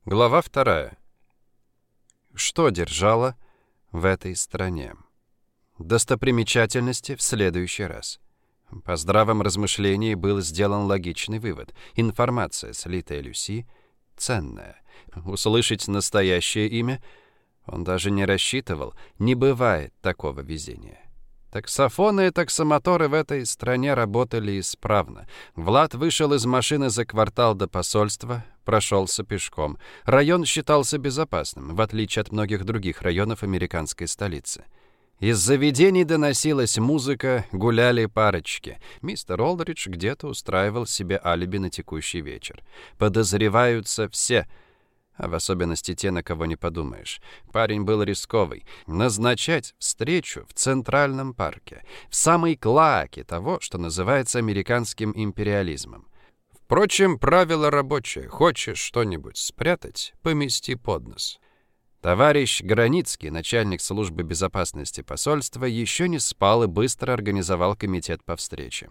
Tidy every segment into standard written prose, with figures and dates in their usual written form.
Глава 2. Что держало в этой стране? Достопримечательности в следующий раз. По здравом размышлении был сделан логичный вывод. Информация, слитая Люси, ценная. Услышать настоящее имя он даже не рассчитывал. Не бывает такого везения. Таксофоны и таксомоторы в этой стране работали исправно. Влад вышел из машины за квартал до посольства, прошелся пешком. Район считался безопасным, в отличие от многих других районов американской столицы. Из заведений доносилась музыка, гуляли парочки. Мистер Олдридж где-то устраивал себе алиби на текущий вечер. Подозреваются все, а в особенности те, на кого не подумаешь. Парень был рисковый. Назначать встречу в Центральном парке, в самой клоаке того, что называется американским империализмом. Впрочем, правило рабочее. Хочешь что-нибудь спрятать — помести под нос. Товарищ Границкий, начальник службы безопасности посольства, еще не спал и быстро организовал комитет по встрече.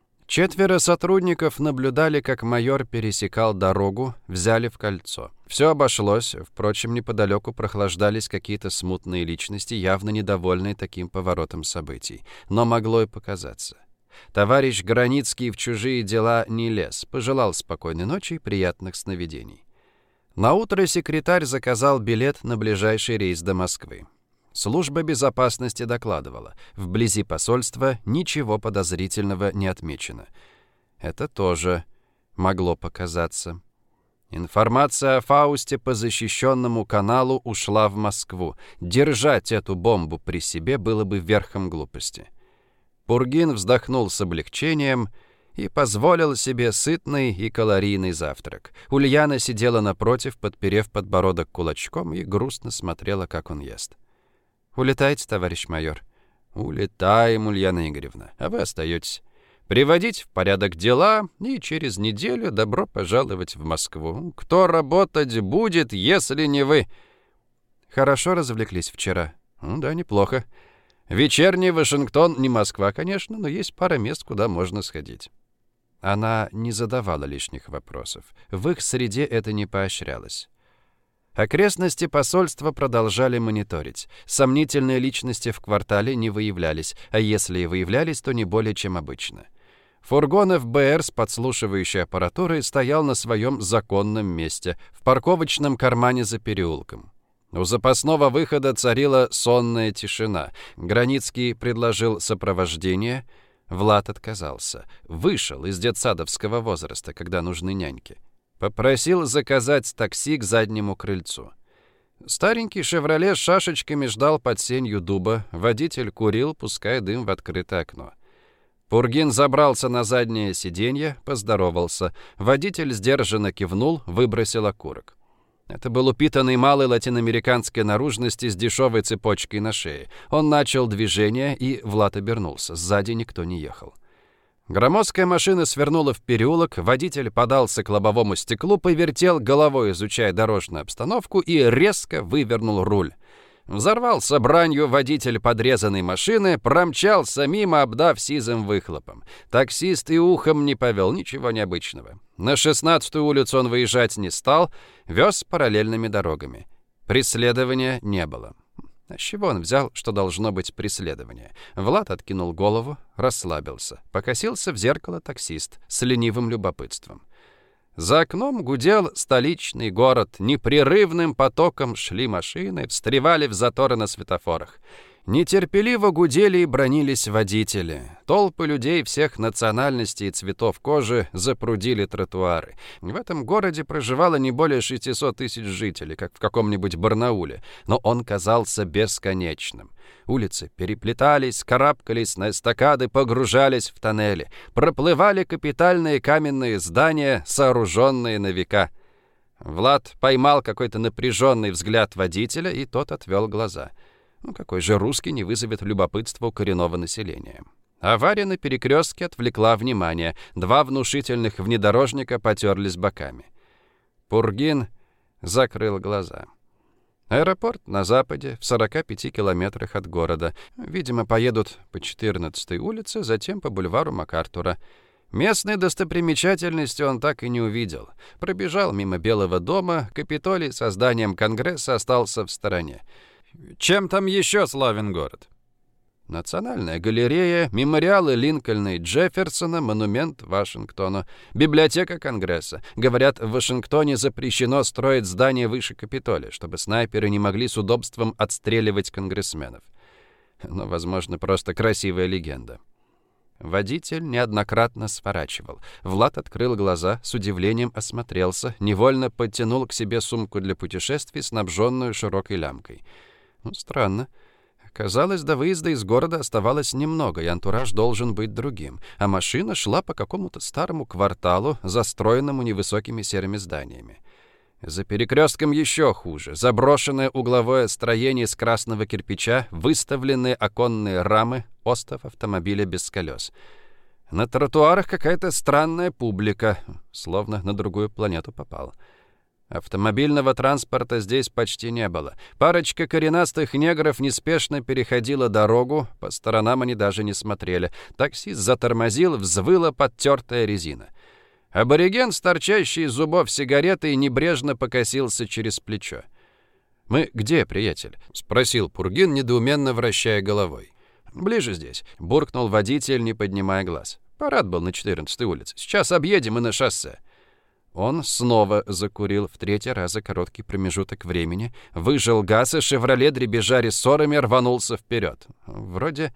4 сотрудников наблюдали, как майор пересекал дорогу, взяли в кольцо. Все обошлось, впрочем, неподалеку прохлаждались какие-то смутные личности, явно недовольные таким поворотом событий. Но могло и показаться. Товарищ Границкий в чужие дела не лез, пожелал спокойной ночи и приятных сновидений. Наутро секретарь заказал билет на ближайший рейс до Москвы. Служба безопасности докладывала, вблизи посольства ничего подозрительного не отмечено. Это тоже могло показаться. Информация о Фаусте по защищенному каналу ушла в Москву. Держать эту бомбу при себе было бы верхом глупости. Пургин вздохнул с облегчением и позволил себе сытный и калорийный завтрак. Ульяна сидела напротив, подперев подбородок кулачком, и грустно смотрела, как он ест. «Улетаете, товарищ майор?» «Улетаем, Ульяна Игоревна, а вы остаетесь. Приводить в порядок дела, и через неделю добро пожаловать в Москву. Кто работать будет, если не вы?» «Хорошо развлеклись вчера?» «Да, неплохо. Вечерний Вашингтон не Москва, конечно, но есть пара мест, куда можно сходить». Она не задавала лишних вопросов. В их среде это не поощрялось. Окрестности посольства продолжали мониторить. Сомнительные личности в квартале не выявлялись, а если и выявлялись, то не более чем обычно. Фургон ФБР с подслушивающей аппаратурой стоял на своем законном месте, в парковочном кармане за переулком. У запасного выхода царила сонная тишина. Границкий предложил сопровождение. Влад отказался. Вышел из детсадовского возраста, когда нужны няньки. Попросил заказать такси к заднему крыльцу. Старенький «Шевроле» с шашечками ждал под сенью дуба. Водитель курил, пуская дым в открытое окно. Пургин забрался на заднее сиденье, поздоровался. Водитель сдержанно кивнул, выбросил окурок. Это был упитанный малый латиноамериканской наружности с дешевой цепочкой на шее. Он начал движение, и Влад обернулся. Сзади никто не ехал. Громоздкая машина свернула в переулок, водитель подался к лобовому стеклу, повертел головой, изучая дорожную обстановку, и резко вывернул руль. Взорвался бранью водитель подрезанной машины, промчался мимо, обдав сизым выхлопом. Таксист и ухом не повел, ничего необычного. На 16-ю улицу он выезжать не стал, вез параллельными дорогами. Преследования не было. А с чего он взял, что должно быть преследование? Влад откинул голову, расслабился. Покосился в зеркало таксист с ленивым любопытством. За окном гудел столичный город. Непрерывным потоком шли машины, встревали в заторы на светофорах. Нетерпеливо гудели и бранились водители. Толпы людей всех национальностей и цветов кожи запрудили тротуары. В этом городе проживало не более 600 тысяч жителей, как в каком-нибудь Барнауле, но он казался бесконечным. Улицы переплетались, карабкались на эстакады, погружались в тоннели. Проплывали капитальные каменные здания, сооруженные на века. Влад поймал какой-то напряженный взгляд водителя, и тот отвел глаза. Какой же русский не вызовет любопытства у коренного населения? Авария на перекрестке отвлекла внимание. 2 внушительных внедорожника потерлись боками. Пургин закрыл глаза. Аэропорт на западе, в 45 километрах от города. Видимо, поедут по 14-й улице, затем по бульвару МакАртура. Местной достопримечательности он так и не увидел. Пробежал мимо Белого дома, Капитолий со зданием Конгресса остался в стороне. Чем там еще славен город? Национальная галерея, мемориалы Линкольна и Джефферсона, монумент Вашингтону, библиотека Конгресса. Говорят, в Вашингтоне запрещено строить здания выше Капитолия, чтобы снайперы не могли с удобством отстреливать конгрессменов. Но, возможно, просто красивая легенда. Водитель неоднократно сворачивал. Влад открыл глаза, с удивлением осмотрелся, невольно подтянул к себе сумку для путешествий, снабженную широкой лямкой. Странно. Казалось, до выезда из города оставалось немного, и антураж должен быть другим, а машина шла по какому-то старому кварталу, застроенному невысокими серыми зданиями. За перекрестком еще хуже. Заброшенное угловое строение из красного кирпича, выставленные оконные рамы, остов автомобиля без колес. На тротуарах какая-то странная публика, словно на другую планету попал. Автомобильного транспорта здесь почти не было. Парочка коренастых негров неспешно переходила дорогу, по сторонам они даже не смотрели. Таксист затормозил, взвыла подтертая резина. Абориген, с торчащей из зубов сигаретой, небрежно покосился через плечо. «Мы где, приятель?» — спросил Пургин, недоуменно вращая головой. «Ближе здесь», — буркнул водитель, не поднимая глаз. «Парад был на 14-й улице. Сейчас объедем и на шоссе». Он снова закурил в третий раз за короткий промежуток времени, выжал газ, и «Шевроле», дребезжа рессорами, рванулся вперед. Вроде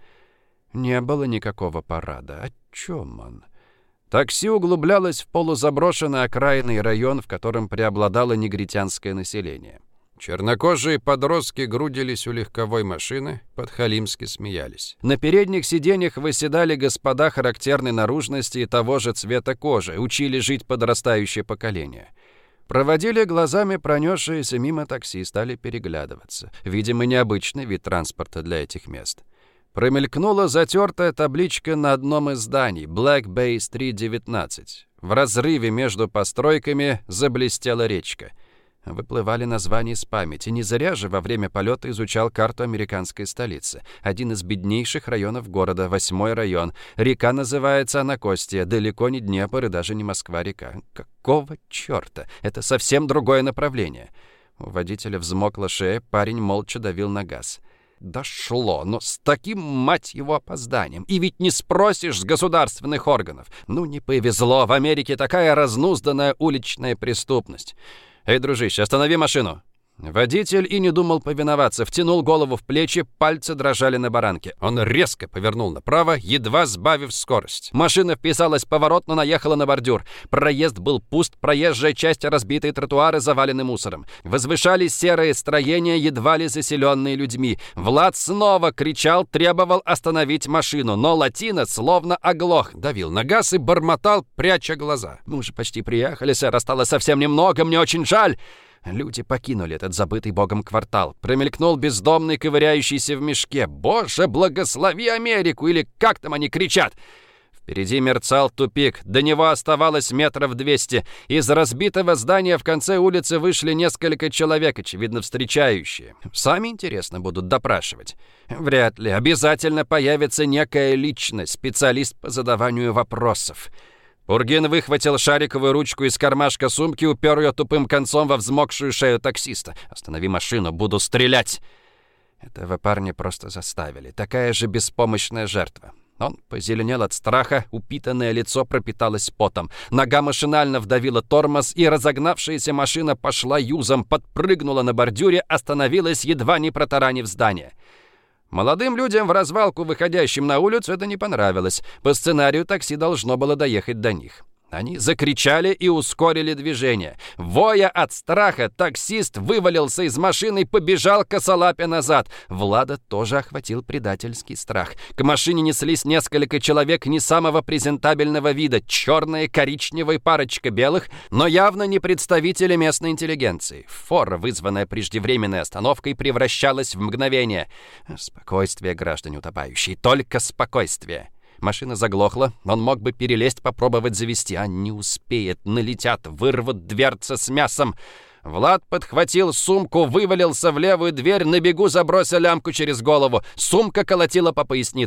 не было никакого парада. О чем он? Такси углублялось в полузаброшенный окраинный район, в котором преобладало негритянское население. Чернокожие подростки грудились у легковой машины, подхалимски смеялись. На передних сиденьях восседали господа характерной наружности и того же цвета кожи, учили жить подрастающее поколение. Проводили глазами пронесшиеся мимо такси, стали переглядываться. Видимо, необычный вид транспорта для этих мест. Промелькнула затертая табличка на одном из зданий «Black Bay Street 19». В разрыве между постройками заблестела речка. Выплывали названия из памяти. Не зря же во время полета изучал карту американской столицы. Один из беднейших районов города, 8-й район. Река называется Анакостия. Далеко не Днепр и даже не Москва-река. Какого черта? Это совсем другое направление. У водителя взмокла шея, парень молча давил на газ. Дошло, но с таким, мать его, опозданием. И ведь не спросишь с государственных органов. Ну, не повезло, в Америке такая разнузданная уличная преступность. «Эй, дружище, останови машину!» Водитель и не думал повиноваться, втянул голову в плечи, пальцы дрожали на баранке. Он резко повернул направо, едва сбавив скорость. Машина вписалась в поворот, но наехала на бордюр. Проезд был пуст, проезжая часть, разбитые тротуары завалены мусором. Возвышались серые строения, едва ли заселенные людьми. Влад снова кричал, требовал остановить машину, но латино словно оглох, давил на газ и бормотал, пряча глаза. «Мы уже почти приехали, сэр, осталось совсем немного, мне очень жаль!» Люди покинули этот забытый богом квартал. Промелькнул бездомный, ковыряющийся в мешке. «Боже, благослови Америку!» Или как там они кричат? Впереди мерцал тупик. До него оставалось 200 метров. Из разбитого здания в конце улицы вышли несколько человек, очевидно, встречающие. Сами, интересно, будут допрашивать. Вряд ли. Обязательно появится некая личность, специалист по задаванию вопросов. Пургин выхватил шариковую ручку из кармашка сумки, упер ее тупым концом во взмокшую шею таксиста. «Останови машину, буду стрелять!» Этого парня просто заставили. Такая же беспомощная жертва. Он позеленел от страха, упитанное лицо пропиталось потом. Нога машинально вдавила тормоз, и разогнавшаяся машина пошла юзом, подпрыгнула на бордюре, остановилась, едва не протаранив здание. Молодым людям в развалку, выходящим на улицу, это не понравилось. По сценарию такси должно было доехать до них. Они закричали и ускорили движение. Воя от страха, таксист вывалился из машины и побежал косолапя назад. Влада тоже охватил предательский страх. К машине неслись несколько человек не самого презентабельного вида. Черная, коричневая, парочка белых, но явно не представители местной интеллигенции. Фора, вызванная преждевременной остановкой, превращалась в мгновение. Спокойствие, граждане утопающие, только спокойствие. Машина заглохла, он мог бы перелезть, попробовать завести, а не успеет, налетят, вырвут дверцы с мясом. Влад подхватил сумку, вывалился в левую дверь, на бегу забросил лямку через голову. Сумка колотила по пояснице.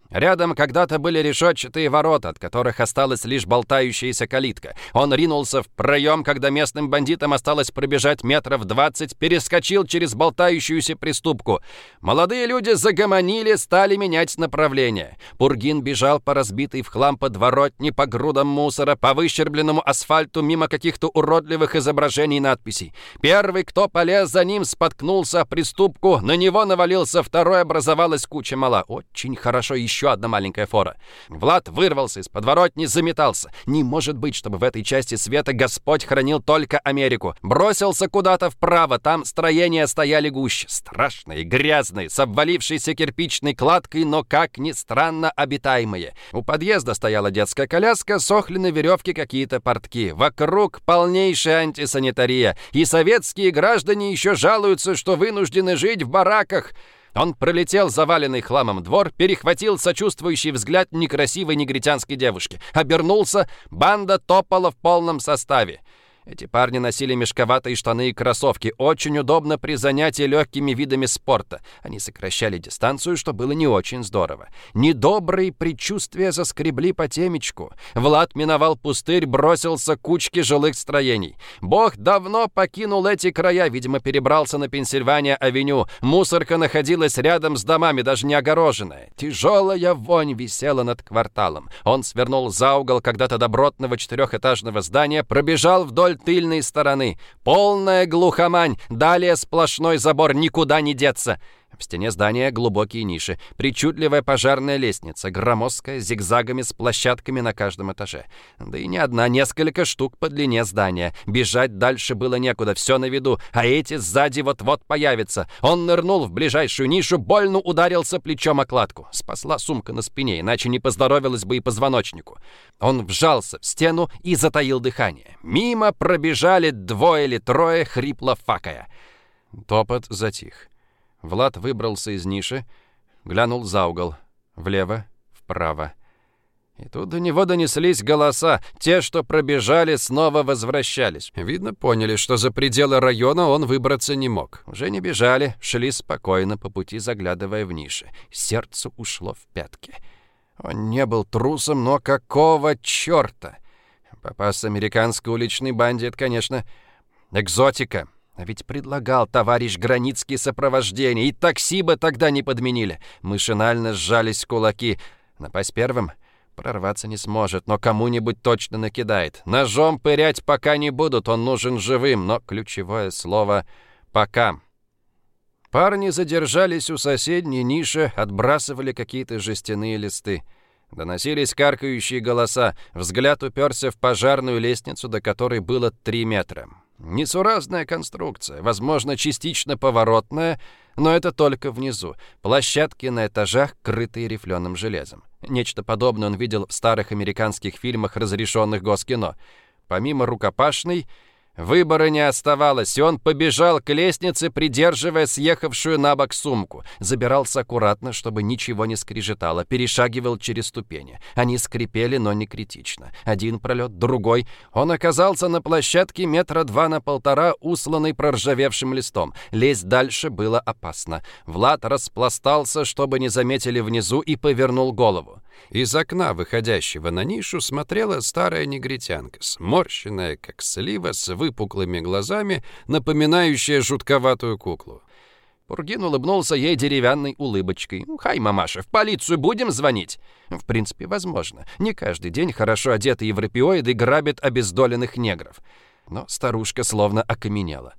Рядом когда-то были решетчатые ворота, от которых осталась лишь болтающаяся калитка. Он ринулся в проем, когда местным бандитам осталось пробежать метров 20, перескочил через болтающуюся приступку. Молодые люди загомонили, стали менять направление. Пургин бежал по разбитой в хлам подворотне, по грудам мусора, по выщербленному асфальту, мимо каких-то уродливых изображений и надписей. Первый, кто полез за ним, споткнулся о приступку, на него навалился второй, образовалась куча мала. Очень хорошо, еще одна маленькая фора. Влад вырвался из подворотни, заметался. Не может быть, чтобы в этой части света Господь хранил только Америку. Бросился куда-то вправо, там строения стояли гуще. Страшные, грязные, с обвалившейся кирпичной кладкой, но, как ни странно, обитаемые. У подъезда стояла детская коляска, сохли на веревке какие-то портки. Вокруг полнейшая антисанитария. И советские граждане еще жалуются, что вынуждены жить в бараках. Он пролетел заваленный хламом двор, перехватил сочувствующий взгляд некрасивой негритянской девушки. Обернулся, банда топала в полном составе. Эти парни носили мешковатые штаны и кроссовки. Очень удобно при занятии легкими видами спорта. Они сокращали дистанцию, что было не очень здорово. Недобрые предчувствия заскребли по темечку. Влад миновал пустырь, бросился к кучке жилых строений. Бог давно покинул эти края, видимо, перебрался на Пенсильвания-авеню. Мусорка находилась рядом с домами, даже не огороженная. Тяжелая вонь висела над кварталом. Он свернул за угол когда-то добротного 4-этажного здания, пробежал вдоль тыльной стороны. Полная глухомань, далее сплошной забор, никуда не деться. В стене здания глубокие ниши, причудливая пожарная лестница, громоздкая, с зигзагами, с площадками на каждом этаже. Да и не одна, несколько штук по длине здания. Бежать дальше было некуда, все на виду, а эти сзади вот-вот появятся. Он нырнул в ближайшую нишу, больно ударился плечом о кладку. Спасла сумка на спине, иначе не поздоровилось бы и позвоночнику. Он вжался в стену и затаил дыхание. Мимо пробежали 2 или 3, хрипло факая. Топот затих. Влад выбрался из ниши, глянул за угол. Влево, вправо. И тут до него донеслись голоса. Те, что пробежали, снова возвращались. Видно, поняли, что за пределы района он выбраться не мог. Уже не бежали, шли спокойно, по пути заглядывая в ниши. Сердце ушло в пятки. Он не был трусом, но какого черта? Попасться американской уличной банде — это, конечно, экзотика. А ведь предлагал товарищ Границкий сопровождение, и такси бы тогда не подменили. Машинально сжались кулаки. Напасть первым? Прорваться не сможет, но кому-нибудь точно накидает. Ножом пырять пока не будут, он нужен живым, но ключевое слово «пока». Парни задержались у соседней ниши, отбрасывали какие-то жестяные листы. Доносились каркающие голоса. Взгляд уперся в пожарную лестницу, до которой было 3 метра. Несуразная конструкция, возможно, частично поворотная, но это только внизу. Площадки на этажах, крытые рифленым железом. Нечто подобное он видел в старых американских фильмах, разрешенных Госкино. Помимо рукопашной, выбора не оставалось, и он побежал к лестнице, придерживая съехавшую на бок сумку. Забирался аккуратно, чтобы ничего не скрежетало, перешагивал через ступени. Они скрипели, но не критично. Один пролет, другой. Он оказался на площадке 2 метра на 1,5, усланной проржавевшим листом. Лезть дальше было опасно. Влад распластался, чтобы не заметили внизу, и повернул голову. Из окна, выходящего на нишу, смотрела старая негритянка, сморщенная, как слива, с выпуклыми глазами, напоминающая жутковатую куклу. Пургин улыбнулся ей деревянной улыбочкой. «Хай, мамаша, в полицию будем звонить?» В принципе, возможно. Не каждый день хорошо одетые европеоиды грабят обездоленных негров. Но старушка словно окаменела.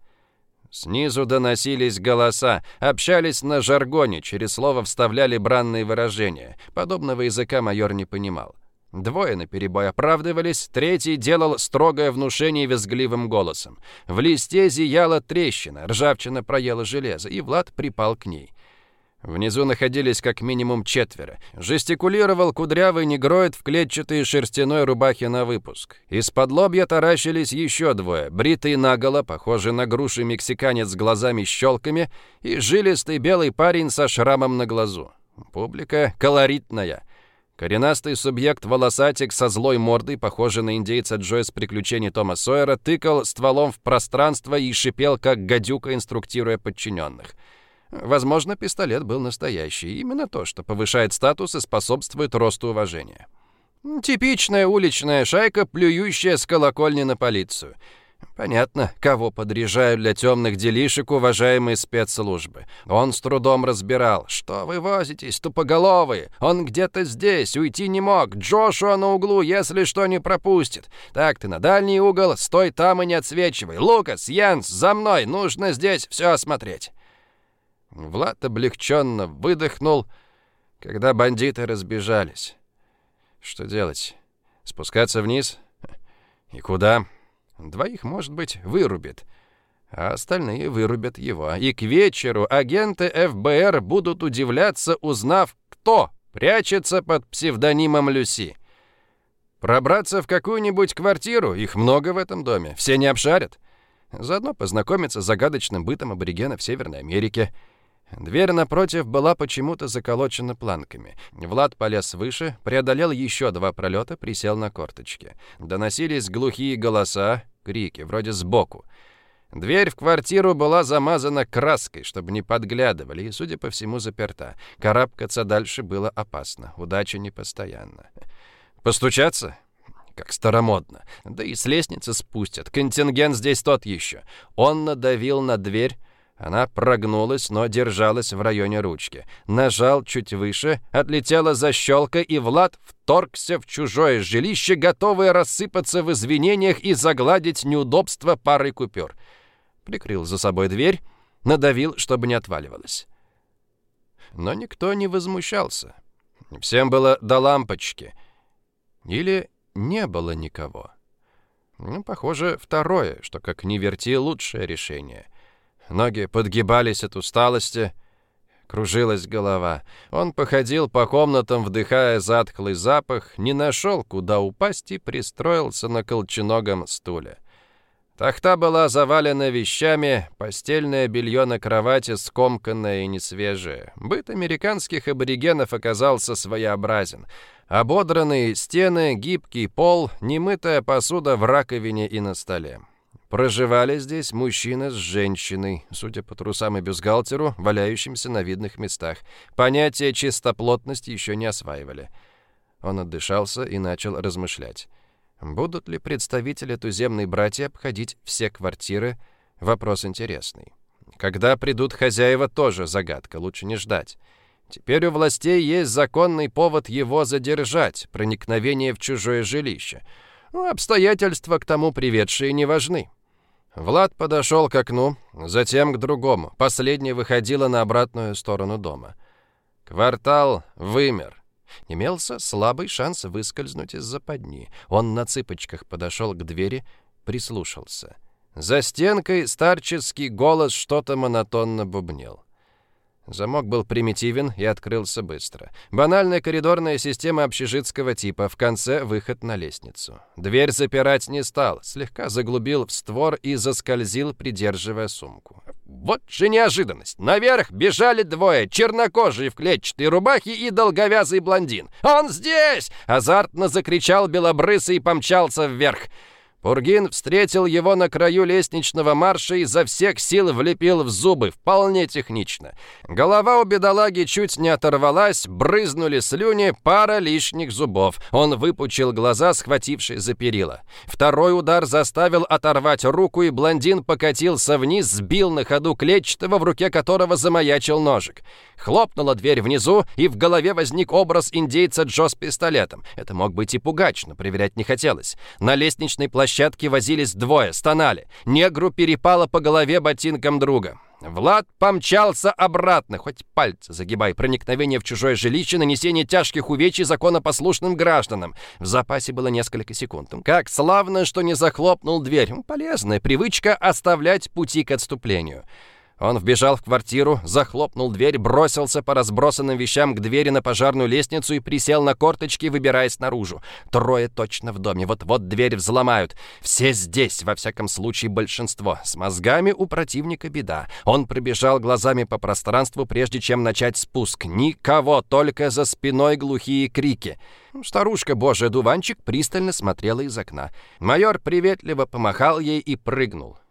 Снизу доносились голоса, общались на жаргоне, через слово вставляли бранные выражения. Подобного языка майор не понимал. 2 наперебой оправдывались, 3 делал строгое внушение визгливым голосом. В листе зияла трещина, ржавчина проела железо, и Влад припал к ней. Внизу находились как минимум 4. Жестикулировал кудрявый негроид в клетчатой шерстяной рубахе на выпуск. Из-под лобья таращились еще 2. Бритый наголо, похожий на груши мексиканец с глазами-щелками, и жилистый белый парень со шрамом на глазу. Публика колоритная. Коренастый субъект-волосатик со злой мордой, похожий на индейца Джо из «Приключений Тома Сойера», тыкал стволом в пространство и шипел, как гадюка, инструктируя подчиненных. Возможно, пистолет был настоящий. Именно то, что повышает статус и способствует росту уважения. Типичная уличная шайка, плюющая с колокольни на полицию. Понятно, кого подряжают для темных делишек уважаемые спецслужбы. Он с трудом разбирал. «Что вы возитесь, тупоголовые? Он где-то здесь, уйти не мог. Джошуа на углу, если что, не пропустит. Так, ты на дальний угол, стой там и не отсвечивай. Лукас, Янс, за мной, нужно здесь все осмотреть». Влад облегченно выдохнул, когда бандиты разбежались. Что делать? Спускаться вниз? И куда? Двоих, может быть, вырубит, а остальные вырубят его. И к вечеру агенты ФБР будут удивляться, узнав, кто прячется под псевдонимом Люси. Пробраться в какую-нибудь квартиру, их много в этом доме, все не обшарят. Заодно познакомиться с загадочным бытом аборигенов Северной Америки. Дверь напротив была почему-то заколочена планками. Влад полез выше, преодолел еще 2 пролета, присел на корточки. Доносились глухие голоса, крики, вроде сбоку. Дверь в квартиру была замазана краской, чтобы не подглядывали, и, судя по всему, заперта. Карабкаться дальше было опасно, удача непостоянна. Постучаться? Как старомодно. Да и с лестницы спустят. Контингент здесь тот еще. Он надавил на дверь. Она прогнулась, но держалась в районе ручки. Нажал чуть выше, отлетела защелка, и Влад вторгся в чужое жилище, готовый рассыпаться в извинениях и загладить неудобства парой купюр. Прикрыл за собой дверь, надавил, чтобы не отваливалась. Но никто не возмущался. Всем было до лампочки. Или не было никого. Похоже, второе, что, как ни верти, лучшее решение. Ноги подгибались от усталости, кружилась голова. Он походил по комнатам, вдыхая затхлый запах, не нашел, куда упасть, и пристроился на колченогом стуле. Тахта была завалена вещами, постельное белье на кровати скомканное и несвежее. Быт американских аборигенов оказался своеобразен. Ободранные стены, гибкий пол, немытая посуда в раковине и на столе. Проживали здесь мужчина с женщиной, судя по трусам и бюстгальтеру, валяющимся на видных местах. Понятие чистоплотность еще не осваивали. Он отдышался и начал размышлять. Будут ли представители туземной братьи обходить все квартиры? Вопрос интересный. Когда придут хозяева, тоже загадка, лучше не ждать. Теперь у властей есть законный повод его задержать, проникновение в чужое жилище. Обстоятельства к тому приведшие не важны. Влад подошел к окну, затем к другому. Последнее выходило на обратную сторону дома. Квартал вымер. Имелся слабый шанс выскользнуть из западни. Он на цыпочках подошел к двери, прислушался. За стенкой старческий голос что-то монотонно бубнил. Замок был примитивен и открылся быстро. Банальная коридорная система общежитского типа, в конце выход на лестницу. Дверь запирать не стал, слегка заглубил в створ и заскользил, придерживая сумку. Вот же неожиданность! Наверх бежали двое, чернокожие в клетчатой рубахе и долговязый блондин. «Он здесь!» — азартно закричал белобрысый и помчался вверх. Пургин встретил его на краю лестничного марша и изо всех сил влепил в зубы, вполне технично. Голова у бедолаги чуть не оторвалась, брызнули слюни, пара лишних зубов. Он выпучил глаза, схватившись за перила. Второй удар заставил оторвать руку, и блондин покатился вниз, сбил на ходу клетчатого, в руке которого замаячил ножик. Хлопнула дверь внизу, и в голове возник образ индейца Джо с пистолетом. Это мог быть и пугач, но проверять не хотелось. На лестничной площадке возились двое, стонали. Негру перепало по голове ботинком друга. Влад помчался обратно, хоть пальцы загибай. Проникновение в чужое жилище, нанесение тяжких увечий законопослушным гражданам. В запасе было несколько секунд. Как славно, что не захлопнул дверь. Полезная привычка оставлять пути к отступлению. Он вбежал в квартиру, захлопнул дверь, бросился по разбросанным вещам к двери на пожарную лестницу и присел на корточки, выбираясь наружу. Трое точно в доме, вот-вот дверь взломают. Все здесь, во всяком случае большинство. С мозгами у противника беда. Он пробежал глазами по пространству, прежде чем начать спуск. Никого, только за спиной глухие крики. Старушка Божий одуванчик пристально смотрела из окна. Майор приветливо помахал ей и прыгнул.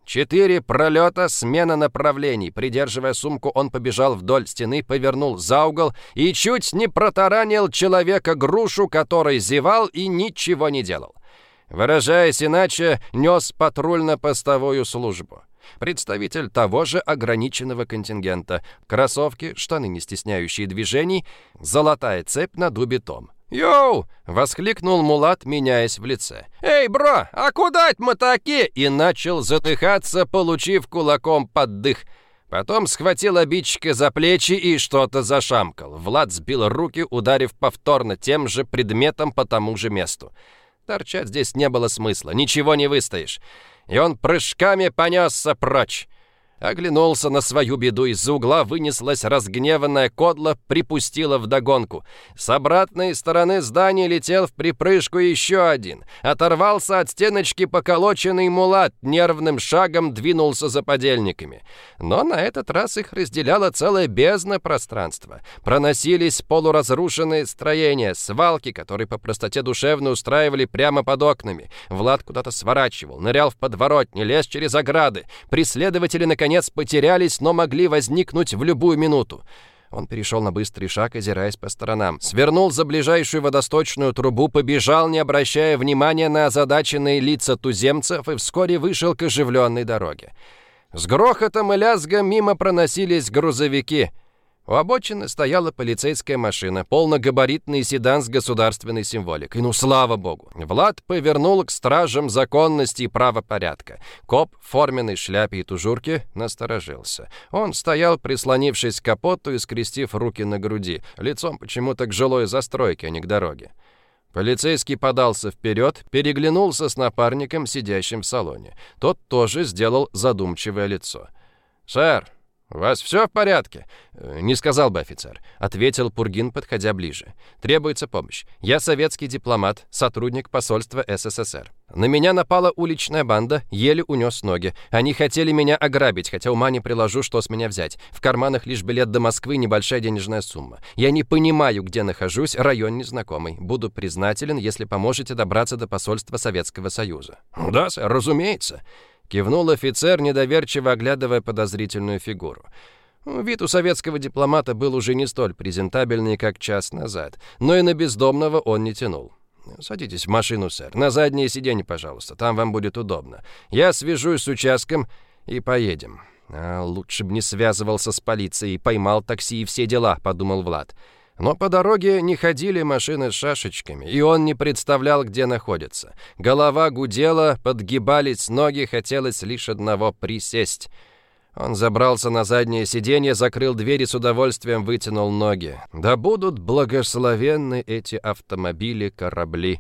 4 пролета, смена направлений. Придерживая сумку, он побежал вдоль стены, повернул за угол и чуть не протаранил человека-грушу, который зевал и ничего не делал. Выражаясь иначе, нес патрульно-постовую службу. Представитель того же ограниченного контингента. Кроссовки, штаны, не стесняющие движений, золотая цепь на дубе том. «Йоу!» — воскликнул Мулат, меняясь в лице. «Эй, бро, а куда мы таки?» И начал задыхаться, получив кулаком под дых. Потом схватил обидчика за плечи и что-то зашамкал. Влад сбил руки, ударив повторно тем же предметом по тому же месту. Торчать здесь не было смысла, ничего не выстоишь. И он прыжками понесся прочь. Оглянулся на свою беду, из-за угла вынеслась разгневанная кодла, припустила вдогонку. С обратной стороны здания летел в припрыжку еще один. Оторвался от стеночки поколоченный Мулат, нервным шагом двинулся за подельниками. Но на этот раз их разделяла целая бездна пространства. Проносились полуразрушенные строения, свалки, которые по простоте душевно устраивали прямо под окнами. Влад куда-то сворачивал, нырял в подворотни, лез через ограды. Преследователи наконец потерялись, но могли возникнуть в любую минуту. Он перешел на быстрый шаг, озираясь по сторонам. Свернул за ближайшую водосточную трубу, побежал, не обращая внимания на озадаченные лица туземцев, и вскоре вышел к оживленной дороге. С грохотом и лязгом мимо проносились грузовики. У обочины стояла полицейская машина, полногабаритный седан с государственной символикой. Ну, слава богу! Влад повернул к стражам законности и правопорядка. Коп в форменной шляпе и тужурке насторожился. Он стоял, прислонившись к капоту и скрестив руки на груди, лицом почему-то к жилой застройке, а не к дороге. Полицейский подался вперед, переглянулся с напарником, сидящим в салоне. Тот тоже сделал задумчивое лицо. «Сэр, у вас все в порядке?» «Не сказал бы, офицер», — ответил Пургин, подходя ближе. «Требуется помощь. Я советский дипломат, сотрудник посольства СССР. На меня напала уличная банда, еле унес ноги. Они хотели меня ограбить, хотя ума не приложу, что с меня взять. В карманах лишь билет до Москвы, небольшая денежная сумма. Я не понимаю, где нахожусь, район незнакомый. Буду признателен, если поможете добраться до посольства Советского Союза». «Да, сэр, разумеется», — кивнул офицер, недоверчиво оглядывая подозрительную фигуру. Вид у советского дипломата был уже не столь презентабельный, как час назад, но и на бездомного он не тянул. «Садитесь в машину, сэр. На заднее сиденье, пожалуйста, там вам будет удобно. Я свяжусь с участком и поедем». «Лучше бы не связывался с полицией, поймал такси и все дела», — подумал Влад. Но по дороге не ходили машины с шашечками, и он не представлял, где находится. Голова гудела, подгибались ноги, хотелось лишь одного — присесть. Он забрался на заднее сиденье, закрыл дверь и с удовольствием вытянул ноги. Да будут благословенны эти автомобили-корабли.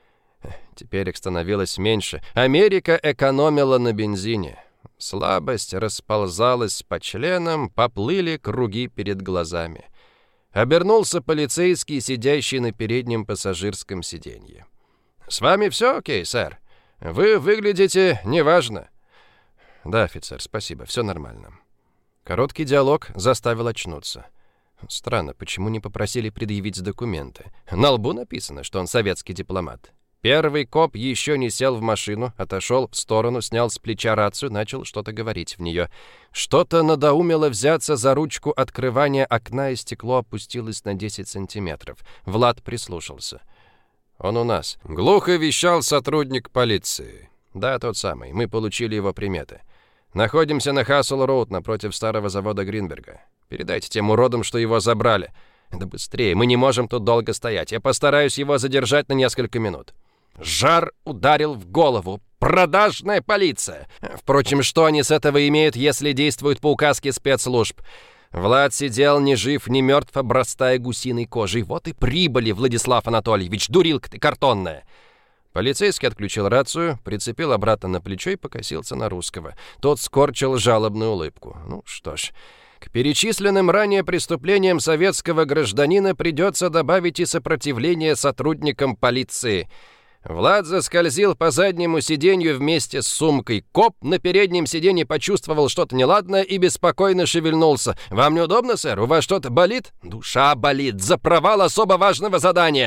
Теперь их становилось меньше. Америка экономила на бензине. Слабость расползалась по членам, поплыли круги перед глазами. Обернулся полицейский, сидящий на переднем пассажирском сиденье. «С вами все окей, сэр? Вы выглядите неважно». «Да, офицер, спасибо, все нормально». Короткий диалог заставил очнуться. Странно, почему не попросили предъявить документы? На лбу написано, что он советский дипломат. Первый коп еще не сел в машину, отошел в сторону, снял с плеча рацию, начал что-то говорить в нее. Что-то надоумело взяться за ручку открывания окна, и стекло опустилось на 10 сантиметров. Влад прислушался. «Он у нас», — глухо вещал сотрудник полиции. «Да, тот самый. Мы получили его приметы. Находимся на Хассел-Роуд напротив старого завода Гринберга. Передайте тем уродам, что его забрали. Да быстрее, мы не можем тут долго стоять. Я постараюсь его задержать на несколько минут». Жар ударил в голову. Продажная полиция! Впрочем, что они с этого имеют, если действуют по указке спецслужб? Влад сидел ни жив, ни мертв, обрастая гусиной кожей. Вот и прибыли, Владислав Анатольевич, дурилка ты картонная! Полицейский отключил рацию, прицепил обратно на плечо и покосился на русского. Тот скорчил жалобную улыбку. Ну что ж, к перечисленным ранее преступлениям советского гражданина придется добавить и сопротивление сотрудникам полиции. Влад заскользил по заднему сиденью вместе с сумкой. Коп на переднем сиденье почувствовал что-то неладное и беспокойно шевельнулся. «Вам неудобно, сэр? У вас что-то болит?» «Душа болит. За провал особо важного задания!»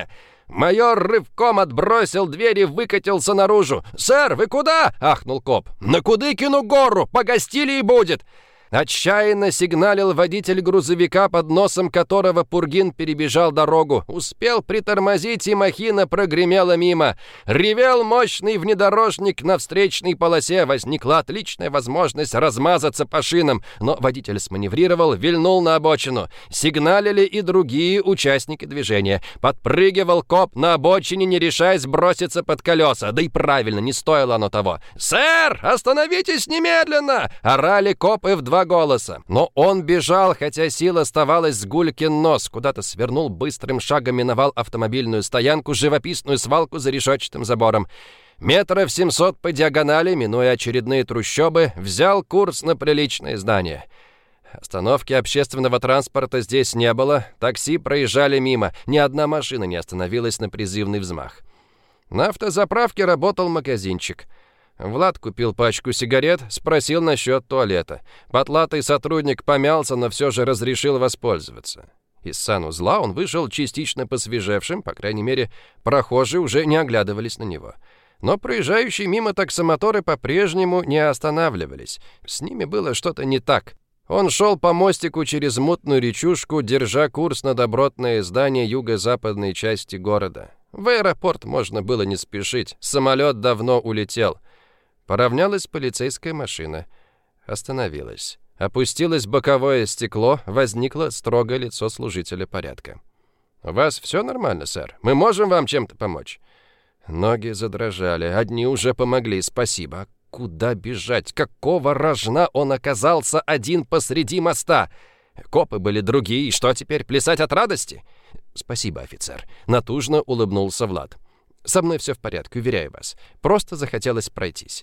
Майор рывком отбросил дверь и выкатился наружу. «Сэр, вы куда?» — ахнул коп. «На Кудыкину гору! По Гостилии будет!» Отчаянно сигналил водитель грузовика, под носом которого Пургин перебежал дорогу. Успел притормозить, и махина прогремела мимо. Ревел мощный внедорожник на встречной полосе. Возникла отличная возможность размазаться по шинам, но водитель сманеврировал, вильнул на обочину. Сигналили и другие участники движения. Подпрыгивал коп на обочине, не решаясь броситься под колеса. Да и правильно, не стоило оно того. «Сэр, остановитесь немедленно!» — орали копы в два голоса. Но он бежал, хотя сил оставалась с гулькин нос. Куда-то свернул, быстрым шагом миновал автомобильную стоянку, живописную свалку за решетчатым забором. Метров 700 по диагонали, минуя очередные трущобы, взял курс на приличное здание. Остановки общественного транспорта здесь не было, такси проезжали мимо, ни одна машина не остановилась на призывный взмах. На автозаправке работал магазинчик. Влад купил пачку сигарет, спросил насчет туалета. Потлатый сотрудник помялся, но все же разрешил воспользоваться. Из санузла он вышел частично посвежевшим, по крайней мере, прохожие уже не оглядывались на него. Но проезжающие мимо таксомоторы по-прежнему не останавливались. С ними было что-то не так. Он шел по мостику через мутную речушку, держа курс на добротное здание юго-западной части города. В аэропорт можно было не спешить, самолет давно улетел. Поравнялась полицейская машина. Остановилась. Опустилось боковое стекло, возникло строгое лицо служителя порядка. «У вас все нормально, сэр? Мы можем вам чем-то помочь?» Ноги задрожали. Одни уже помогли, спасибо. Куда бежать? Какого рожна он оказался один посреди моста? Копы были другие, и что теперь, плясать от радости? «Спасибо, офицер», — натужно улыбнулся Влад. «Со мной все в порядке, уверяю вас. Просто захотелось пройтись».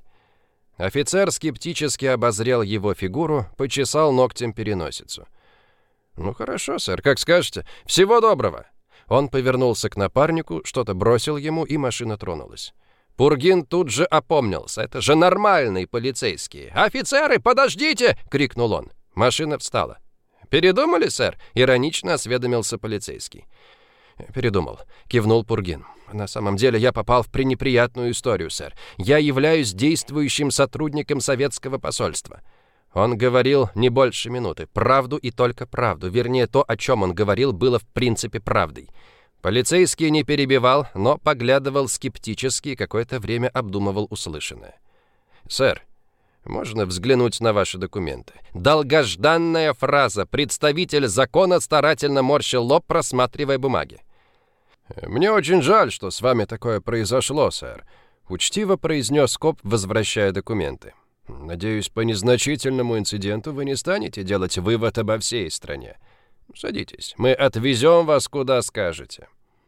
Офицер скептически обозрел его фигуру, почесал ногтем переносицу. «Ну хорошо, сэр, как скажете. Всего доброго!» Он повернулся к напарнику, что-то бросил ему, и машина тронулась. Пургин тут же опомнился. «Это же нормальные полицейские!» «Офицеры, подождите!» — крикнул он. Машина встала. «Передумали, сэр?» — иронично осведомился полицейский. «Передумал», — кивнул Пургин. «На самом деле я попал в пренеприятную историю, сэр. Я являюсь действующим сотрудником советского посольства». Он говорил не больше минуты. Правду и только правду. Вернее, то, о чем он говорил, было в принципе правдой. Полицейский не перебивал, но поглядывал скептически и какое-то время обдумывал услышанное. «Сэр, можно взглянуть на ваши документы?» Долгожданная фраза. Представитель закона старательно морщил лоб, просматривая бумаги. «Мне очень жаль, что с вами такое произошло, сэр», — учтиво произнес коп, возвращая документы. «Надеюсь, по незначительному инциденту вы не станете делать вывод обо всей стране. Садитесь, мы отвезем вас, куда скажете».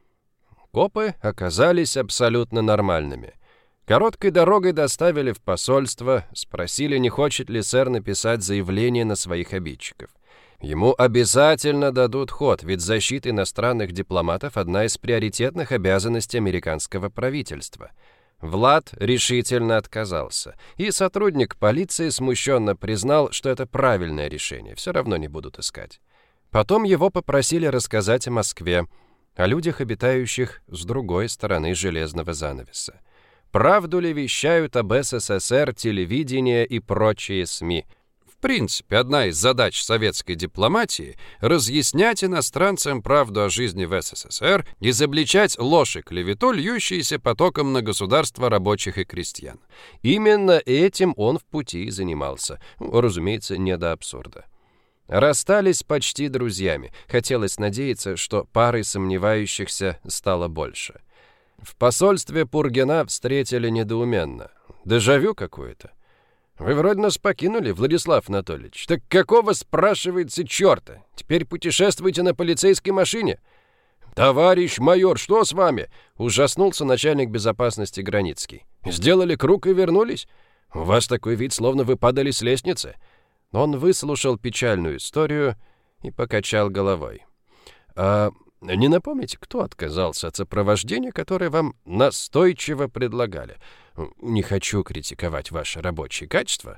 Копы оказались абсолютно нормальными. Короткой дорогой доставили в посольство, спросили, не хочет ли сэр написать заявление на своих обидчиков. Ему обязательно дадут ход, ведь защита иностранных дипломатов – одна из приоритетных обязанностей американского правительства. Влад решительно отказался, и сотрудник полиции смущенно признал, что это правильное решение, все равно не будут искать. Потом его попросили рассказать о Москве, о людях, обитающих с другой стороны железного занавеса. Правду ли вещают об СССР телевидение и прочие СМИ? В принципе, одна из задач советской дипломатии – разъяснять иностранцам правду о жизни в СССР, изобличать ложь и клевету, льющиеся потоком на государство рабочих и крестьян. Именно этим он в пути и занимался. Разумеется, не до абсурда. Расстались почти друзьями. Хотелось надеяться, что парой сомневающихся стало больше. В посольстве Пургина встретили недоуменно. Дежавю какое-то. «Вы вроде нас покинули, Владислав Анатольевич. Так какого, спрашивается, черта? Теперь путешествуете на полицейской машине?» «Товарищ майор, что с вами?» — ужаснулся начальник безопасности Границкий. «Сделали круг и вернулись? У вас такой вид, словно вы падали с лестницы». Он выслушал печальную историю и покачал головой. «А не напомните, кто отказался от сопровождения, которое вам настойчиво предлагали? Не хочу критиковать ваши рабочие качества,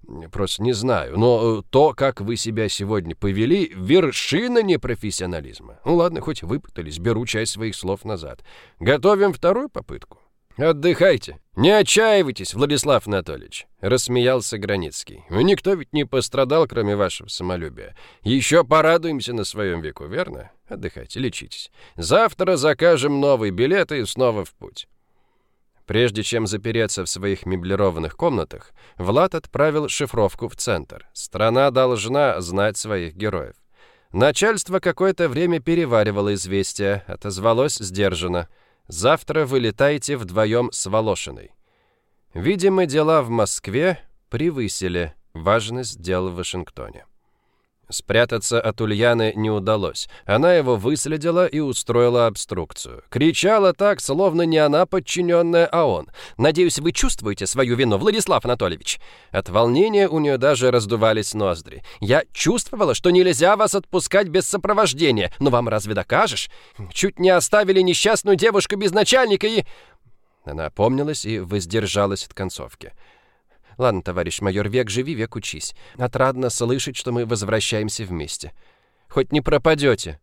Просто не знаю, но то, как вы себя сегодня повели, вершина непрофессионализма. Ну ладно, хоть выпутались, беру часть своих слов назад. Готовим вторую попытку. Отдыхайте. Не отчаивайтесь, Владислав Анатольевич, рассмеялся Границкий. Никто ведь не пострадал, кроме вашего самолюбия. Еще порадуемся на своем веку, верно? Отдыхайте, лечитесь. Завтра закажем новый билет и снова в путь. Прежде чем запереться в своих меблированных комнатах, Влад отправил шифровку в центр. Страна должна знать своих героев. Начальство какое-то время переваривало известие, отозвалось сдержанно. «Завтра вылетайте вдвоем с Волошиной». Видимо, дела в Москве превысили важность дел в Вашингтоне. Спрятаться от Ульяны не удалось. Она его выследила и устроила обструкцию. Кричала так, словно не она подчиненная, а он. «Надеюсь, вы чувствуете свою вину, Владислав Анатольевич?» От волнения у нее даже раздувались ноздри. «Я чувствовала, что нельзя вас отпускать без сопровождения. Но вам разве докажешь? Чуть не оставили несчастную девушку без начальника и...» Она опомнилась и воздержалась от концовки. «Ладно, товарищ майор, век живи, век учись. Отрадно слышать, что мы возвращаемся вместе. Хоть не пропадете».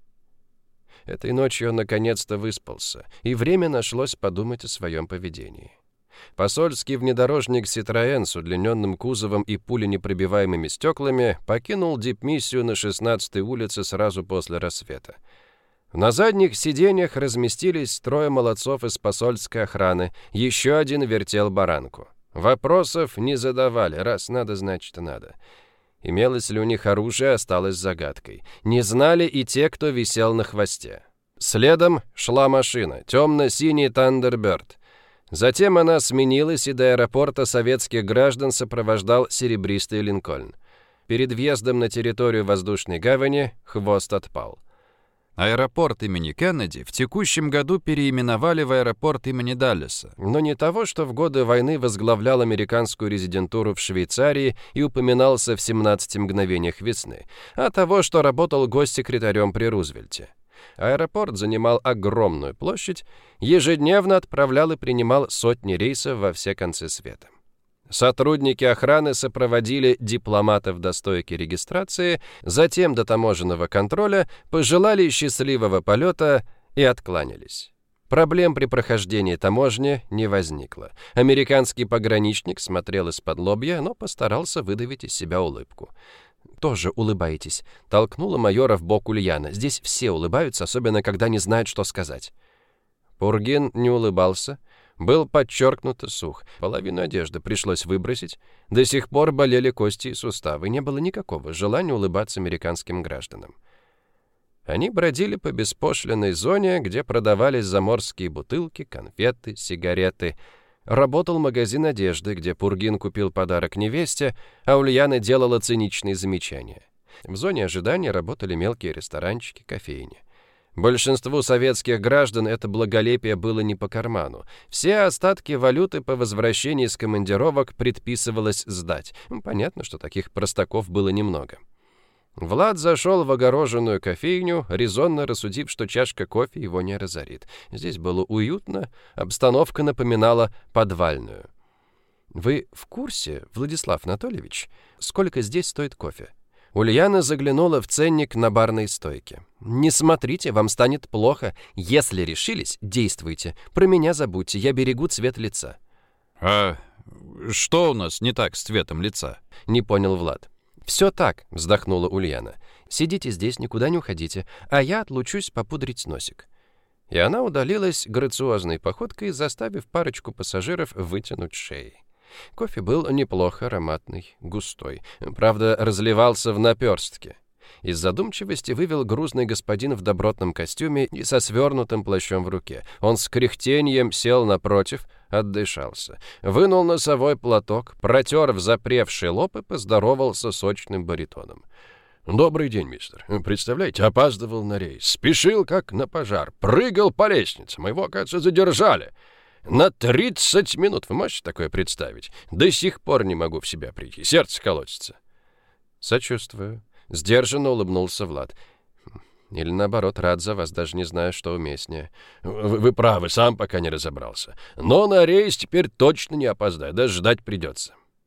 Этой ночью он наконец-то выспался, и время нашлось подумать о своем поведении. Посольский внедорожник «Ситроэн» с удлиненным кузовом и пуленепробиваемыми стеклами покинул дипмиссию на 16-й улице сразу после рассвета. На задних сиденьях разместились трое молодцов из посольской охраны, еще один вертел баранку. Вопросов не задавали, раз надо, значит надо. Имелось ли у них оружие, осталось загадкой. Не знали и те, кто висел на хвосте. Следом шла машина, темно-синий «Тандерберд». Затем она сменилась, и до аэропорта советских граждан сопровождал серебристый «Линкольн». Перед въездом на территорию воздушной гавани хвост отпал. Аэропорт имени Кеннеди в текущем году переименовали в аэропорт имени Даллеса. Но не того, что в годы войны возглавлял американскую резидентуру в Швейцарии и упоминался в 17 мгновениях весны, а того, что работал госсекретарем при Рузвельте. Аэропорт занимал огромную площадь, ежедневно отправлял и принимал сотни рейсов во все концы света. Сотрудники охраны сопроводили дипломатов до стойки регистрации, затем до таможенного контроля, пожелали счастливого полета и откланялись. Проблем при прохождении таможни не возникло. Американский пограничник смотрел из-под лобья, но постарался выдавить из себя улыбку. «Тоже улыбаетесь», — толкнула майора в бок Ульяна. «Здесь все улыбаются, особенно когда не знают, что сказать». Пургин не улыбался. Был подчеркнуто сух. Половину одежды пришлось выбросить. До сих пор болели кости и суставы. Не было никакого желания улыбаться американским гражданам. Они бродили по беспошлинной зоне, где продавались заморские бутылки, конфеты, сигареты. Работал магазин одежды, где Пургин купил подарок невесте, а Ульяна делала циничные замечания. В зоне ожидания работали мелкие ресторанчики, кофейни. Большинству советских граждан это благолепие было не по карману. Все остатки валюты по возвращении с командировок предписывалось сдать. Понятно, что таких простаков было немного. Влад зашел в огороженную кофейню, резонно рассудив, что чашка кофе его не разорит. Здесь было уютно, обстановка напоминала подвальную. «Вы в курсе, Владислав Анатольевич, сколько здесь стоит кофе?» Ульяна заглянула в ценник на барной стойке. «Не смотрите, вам станет плохо. Если решились, действуйте. Про меня забудьте, я берегу цвет лица». «А что у нас не так с цветом лица?» — не понял Влад. «Все так», — вздохнула Ульяна. «Сидите здесь, никуда не уходите, а я отлучусь попудрить носик». И она удалилась грациозной походкой, заставив парочку пассажиров вытянуть шеи. Кофе был неплохо ароматный, густой. Правда, разливался в наперстке. Из задумчивости вывел грузный господин в добротном костюме и со свернутым плащом в руке. Он с кряхтеньем сел напротив, отдышался. Вынул носовой платок, протер взапревший лоб и поздоровался сочным баритоном. «Добрый день, мистер. Представляете, опаздывал на рейс. Спешил, как на пожар. Прыгал по лестнице. Мы его, кажется, задержали. На 30 минут. Вы можете такое представить? До сих пор не могу в себя прийти. Сердце колотится». «Сочувствую». Сдержанно улыбнулся Влад. «Или наоборот, рад за вас, даже не знаю, что уместнее». Вы правы, сам пока не разобрался. Но на рейс теперь точно не опоздаю, даже ждать придется».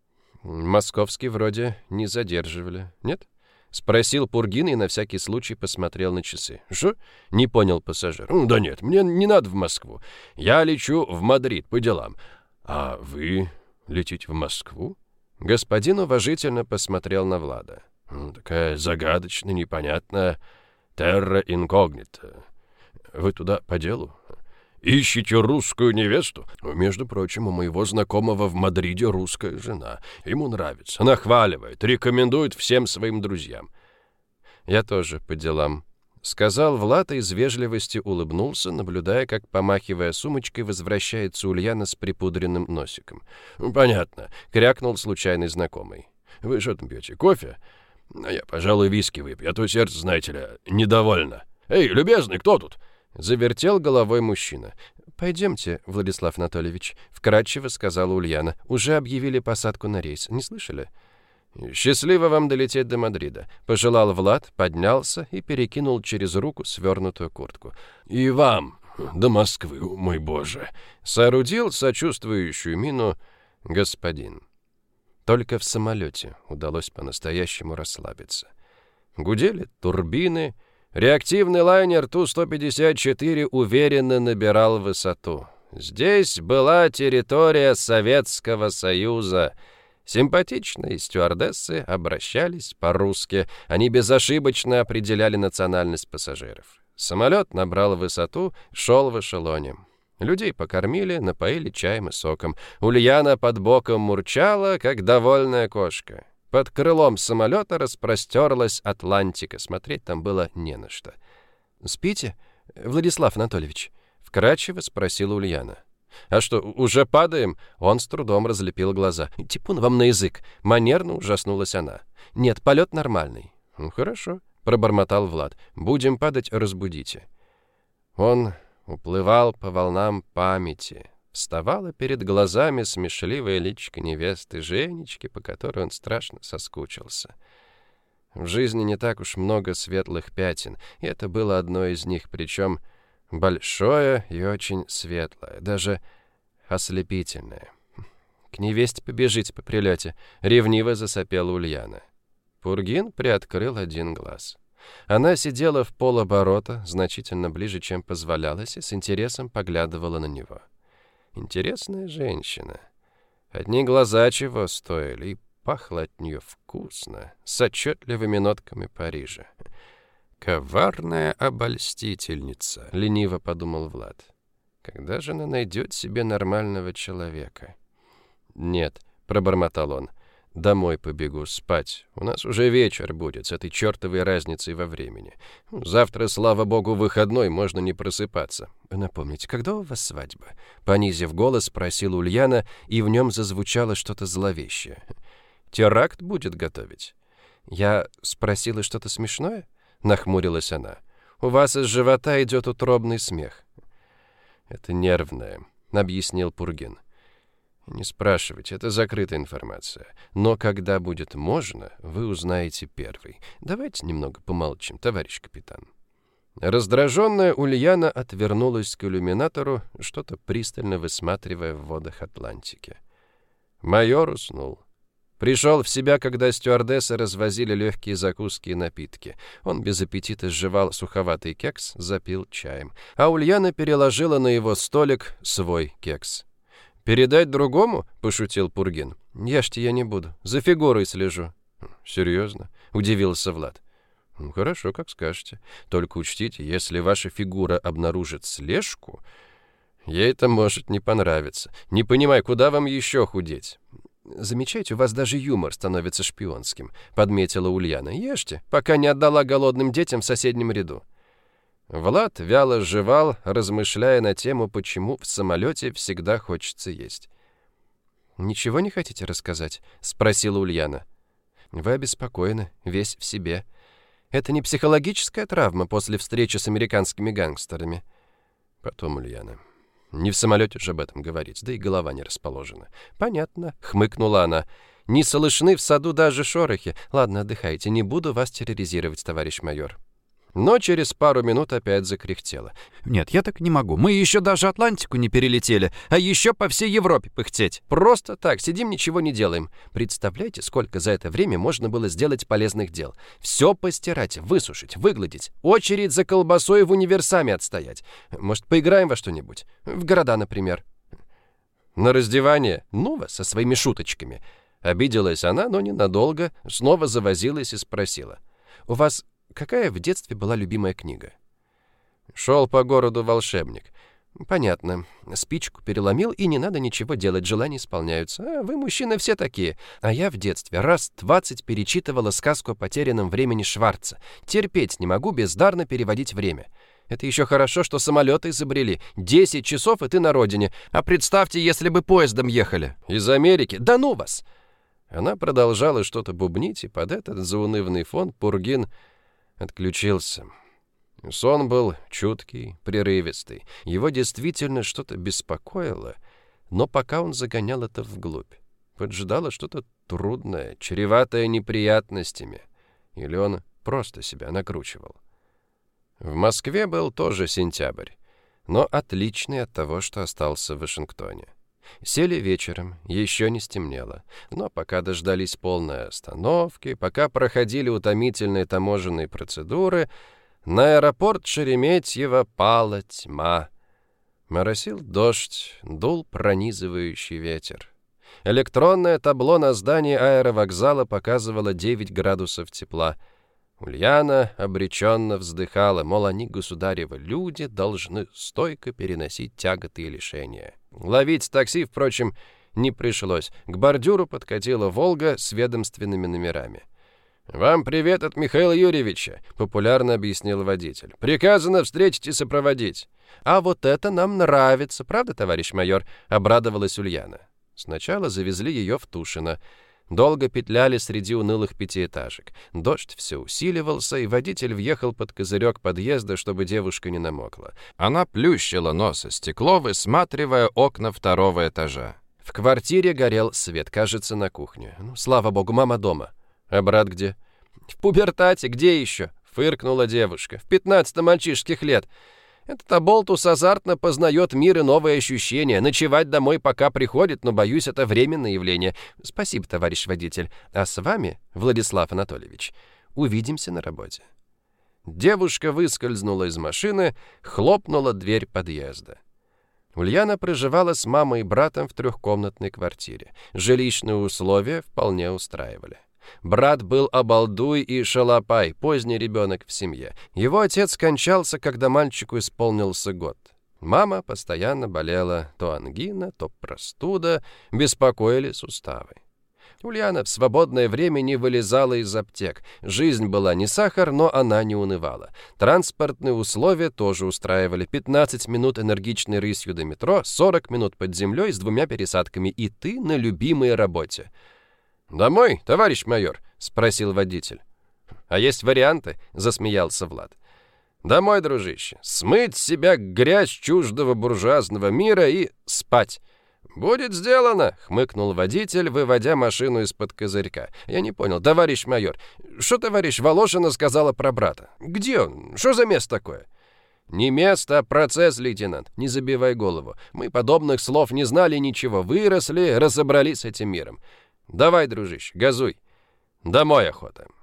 Московский вроде не задерживали, нет? Спросил Пургин и на всякий случай посмотрел на часы. «Что?» — не понял пассажир. «Да нет, мне не надо в Москву. Я лечу в Мадрид по делам». «А вы летите в Москву?» Господин уважительно посмотрел на Влада. «Такая загадочная, непонятная терра инкогнита. Вы туда по делу? Ищете русскую невесту? Между прочим, у моего знакомого в Мадриде русская жена. Ему нравится, нахваливает, рекомендует всем своим друзьям». «Я тоже по делам», — сказал Влад и из вежливости улыбнулся, наблюдая, как, помахивая сумочкой, возвращается Ульяна с припудренным носиком. «Понятно», — крякнул случайный знакомый. «Вы что там пьете, кофе? А я, пожалуй, виски выпью, а то сердце, знаете ли, недовольно. Эй, любезный, кто тут?» Завертел головой мужчина. «Пойдемте, Владислав Анатольевич», — вкратчиво сказала Ульяна. «Уже объявили посадку на рейс. Не слышали?» «Счастливо вам долететь до Мадрида», — пожелал Влад, поднялся и перекинул через руку свернутую куртку. «И вам до Москвы, мой Боже», — соорудил сочувствующую мину господин. Только в самолете удалось по-настоящему расслабиться. Гудели турбины. Реактивный лайнер Ту-154 уверенно набирал высоту. Здесь была территория Советского Союза. Симпатичные стюардессы обращались по-русски. Они безошибочно определяли национальность пассажиров. Самолет набрал высоту, шел в эшелоне. Людей покормили, напоили чаем и соком. Ульяна под боком мурчала, как довольная кошка. Под крылом самолета распростерлась Атлантика. Смотреть там было не на что. «Спите, Владислав Анатольевич?» — вкратчиво спросила Ульяна. «А что, уже падаем?» Он с трудом разлепил глаза. «Типун вам на язык!» — манерно ужаснулась она. «Нет, полет нормальный». «Хорошо», — пробормотал Влад. «Будем падать, разбудите». Он уплывал по волнам памяти. Вставала перед глазами смешливая личико невесты Женечки, по которой он страшно соскучился. В жизни не так уж много светлых пятен, и это было одно из них, причем большое и очень светлое, даже ослепительное. «К невесте побежите по прилете», — ревниво засопела Ульяна. Пургин приоткрыл один глаз. Она сидела в полоборота, значительно ближе, чем позволялось, и с интересом поглядывала на него. Интересная женщина. Одни глаза чего стоили, и пахло от нее вкусно, с отчетливыми нотками Парижа. «Коварная обольстительница», — лениво подумал Влад. «Когда же она найдет себе нормального человека?» «Нет», — пробормотал он, — «домой побегу спать. У нас уже вечер будет с этой чертовой разницей во времени. Завтра, слава богу, выходной, можно не просыпаться». «Напомните, когда у вас свадьба?» Понизив голос, спросила Ульяна, и в нем зазвучало что-то зловещее. «Теракт будет готовить?» «Я спросила что-то смешное?» Нахмурилась она. «У вас из живота идет утробный смех». «Это нервное», — объяснил Пургин. «Не спрашивайте, это закрытая информация. Но когда будет можно, вы узнаете первый. Давайте немного помолчим, товарищ капитан». Раздраженная Ульяна отвернулась к иллюминатору, что-то пристально высматривая в водах Атлантики. Майор уснул. Пришел в себя, когда стюардессы развозили легкие закуски и напитки. Он без аппетита сживал суховатый кекс, запил чаем. А Ульяна переложила на его столик свой кекс. «Передать другому?» — пошутил Пургин. «Ешьте я не буду. За фигурой слежу». «Серьезно?» — удивился Влад. «Хорошо, как скажете. Только учтите, если ваша фигура обнаружит слежку, ей это может не понравиться. Не понимаю, куда вам еще худеть?» «Замечайте, у вас даже юмор становится шпионским», — подметила Ульяна. «Ешьте, пока не отдала голодным детям в соседнем ряду». Влад вяло жевал, размышляя на тему, почему в самолете всегда хочется есть. «Ничего не хотите рассказать?» — спросила Ульяна. «Вы обеспокоены, весь в себе. Это не психологическая травма после встречи с американскими гангстерами?» «Потом, Ульяна. Не в самолете же об этом говорить, да и голова не расположена». «Понятно», — хмыкнула она. «Не слышны в саду даже шорохи. Ладно, отдыхайте, не буду вас терроризировать, товарищ майор». Но через пару минут опять закряхтела. «Нет, я так не могу. Мы еще даже Атлантику не перелетели, а еще по всей Европе пыхтеть». Просто так, сидим, ничего не делаем. Представляете, сколько за это время можно было сделать полезных дел? Все постирать, высушить, выгладить, очередь за колбасой в универсаме отстоять. Может, поиграем во что-нибудь? В города, например. На раздевание? Ну вас со своими шуточками. Обиделась она, но ненадолго, снова завозилась и спросила. У вас какая в детстве была любимая книга? Шел по городу волшебник. Понятно. Спичку переломил, и не надо ничего делать, желания исполняются. А вы, мужчины, все такие. А я в детстве раз 20 перечитывала сказку о потерянном времени Шварца. Терпеть не могу бездарно переводить время. Это еще хорошо, что самолеты изобрели. 10 часов, и ты на родине. А представьте, если бы поездом ехали. Из Америки. Да ну вас! Она продолжала что-то бубнить, и под этот заунывный фон Пургин отключился. Сон был чуткий, прерывистый. Его действительно что-то беспокоило, но пока он загонял это вглубь. Поджидало что-то трудное, чреватое неприятностями. Или он просто себя накручивал. В Москве был тоже сентябрь, но отличный от того, что остался в Вашингтоне. Сели вечером, еще не стемнело, но пока дождались полной остановки, пока проходили утомительные таможенные процедуры, на аэропорт Шереметьево пала тьма. Моросил дождь, дул пронизывающий ветер. Электронное табло на здании аэровокзала показывало 9 градусов тепла. Ульяна обреченно вздыхала, мол, они, государевы люди, должны стойко переносить тяготы и лишения. Ловить такси, впрочем, не пришлось. К бордюру подкатила «Волга» с ведомственными номерами. «Вам привет от Михаила Юрьевича», — популярно объяснил водитель. «Приказано встретить и сопроводить». «А вот это нам нравится, правда, товарищ майор?» — обрадовалась Ульяна. Сначала завезли ее в Тушино. Долго петляли среди унылых пятиэтажек. Дождь все усиливался, и водитель въехал под козырек подъезда, чтобы девушка не намокла. Она плющила нос о стекло, высматривая окна 2-го этажа. В квартире горел свет, кажется, на кухне. Ну, слава богу, мама дома. А брат где? В пубертате, где еще? Фыркнула девушка. В 15 мальчишских лет. Этот оболтус азартно познает мир и новые ощущения. Ночевать домой пока приходит, но, боюсь, это временное явление. Спасибо, товарищ водитель. А с вами, Владислав Анатольевич, увидимся на работе. Девушка выскользнула из машины, хлопнула дверь подъезда. Ульяна проживала с мамой и братом в 3-комнатной квартире. Жилищные условия вполне устраивали. Брат был обалдуй и шалопай, поздний ребенок в семье. Его отец скончался, когда мальчику исполнился год. Мама постоянно болела то ангина, то простуда, беспокоили суставы. Ульяна в свободное время не вылезала из аптек. Жизнь была не сахар, но она не унывала. Транспортные условия тоже устраивали. 15 минут энергичной рысью до метро, 40 минут под землей с 2 пересадками, и ты на любимой работе. «Домой, товарищ майор?» — спросил водитель. «А есть варианты?» — засмеялся Влад. «Домой, дружище. Смыть с себя грязь чуждого буржуазного мира и спать». «Будет сделано!» — хмыкнул водитель, выводя машину из-под козырька. «Я не понял, товарищ майор, что товарищ Волошина сказала про брата? Где он? Что за место такое?» «Не место, а процесс, лейтенант. Не забивай голову. Мы подобных слов не знали ничего. Выросли, разобрались с этим миром. Давай, дружище, газуй. Домой охота».